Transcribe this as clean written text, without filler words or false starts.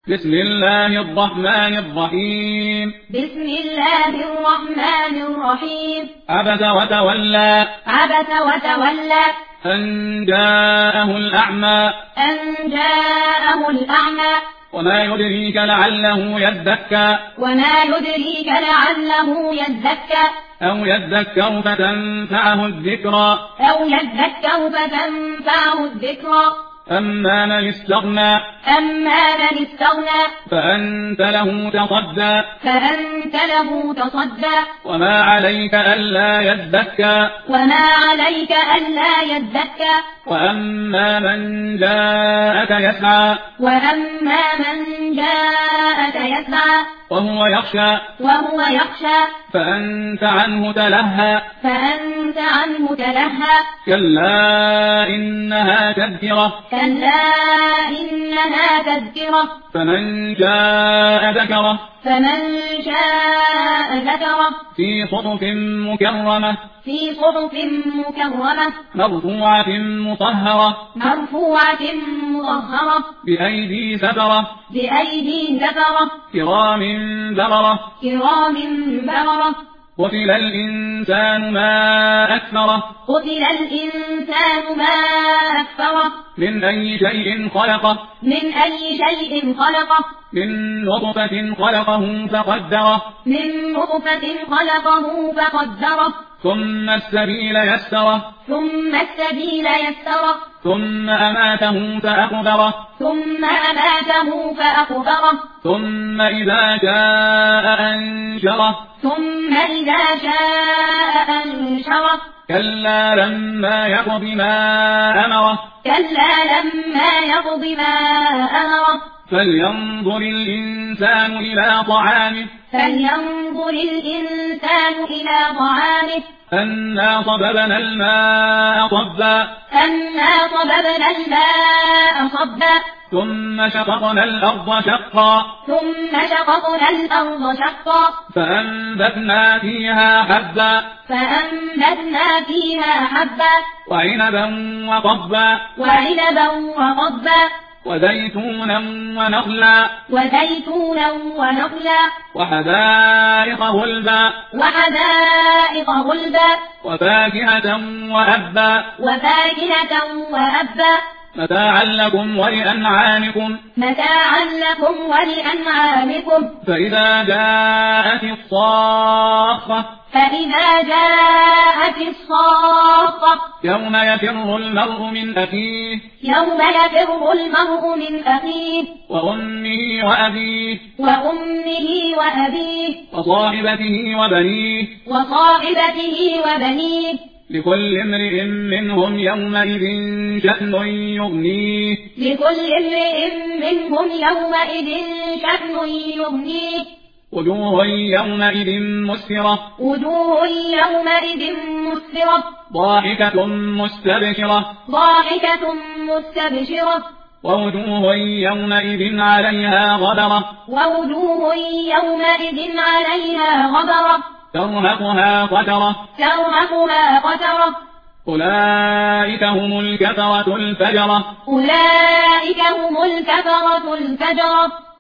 بسم الله الرحمن الرحيم. بسم الله الرحمن الرحيم. عبس وتولى. عبس وتولى. أن جاءه الأعمى. أن جاءه الأعمى. وما يدريك لعله يزكى. وما يدريك لعله يزكى. أو يذكر فتنفعه الذكرى. أو يذكر فتنفعه الذكرى. أما من استغنى. أما من استغنى. فأنت له تصدى. فأنت له تصدى. وما عليك ألا يزكى. وما عليك ألا يزكى. وأما من جاءك يسعى. وأما من جاءك يسعى. وهو يخشى. وهو يخشى. فأنت عنه تلهى. فأنت عنه تلهى. كلا إنها تذكرة. كلا إنها تذكرة. فمن شاء ذكره. فمن شاء ذكره. في صحف مكرمة. في صحف مكرمة. مرفوعة مطهرة. مرفوعة مطهرة. بأيدي سفرة. بأيدي سفرة. كرام بررة. كرام بررة. قتل الإنسان ما أكفره. قتل الإنسان ما أكفره. من أي شيء خلقه. من أي شيء خلقه. من نطفة خلقه فقدره. من نطفة خلقه فقدره. ثم السبيل يسره. ثم السبيل يسره. ثم أماته فأقبره. ثم أماته فأقبره. ثم إذا شاء أنشره. ثم إذا شاء أنشره. كلا لما يقض ما أمره. كلا لما يقض ما أمره. فلينظر الإنسان إلى طعامه. فلينظر الإنسان إلى طعامه. أنا صببنا الماء صبا. أنا صببنا الماء صبا. ثم شققنا الأرض شقا. ثم شققنا الأرض شقا. فأنبتنا فيها حبا. فأنبتنا فيها حبا. وعنبا وقضبا. وعنبا وقضبا. وزيتونا ونخلا. وزيتونا ونخلا. وحدائق غلبا. وحدائق غلبا. وفاكهة وأبا. وفاكهة وأبا. متاعا لكم ولأنعامكم. متاعا لكم ولأنعامكم. فإذا جاءت الصاخة. فإذا جاءت الصاخة. يوم يفر المرء من أخيه. يوم يفر المرء من أخيه. وأمه وأبيه. وأمه وأبيه. وصاحبته وبنيه. وصاحبته وبنيه. لكل امرئ منهم يومئذ شأن يغنيه. لكل امرئ منهم يومئذ شأن يغنيه. وجوه يومئذ مسفرة. وجوه يومئذ مسفرة. ضاحكة مستبشرة. ضاحكة مستبشرة. ووجوه يومئذ عليها غبرة. ووجوه يومئذ عليها غبرة. ترهقها قترة. ترهقها قترة. أولئك هم الكفرة الفجرة. أولئك هم الكفرة الفجرة.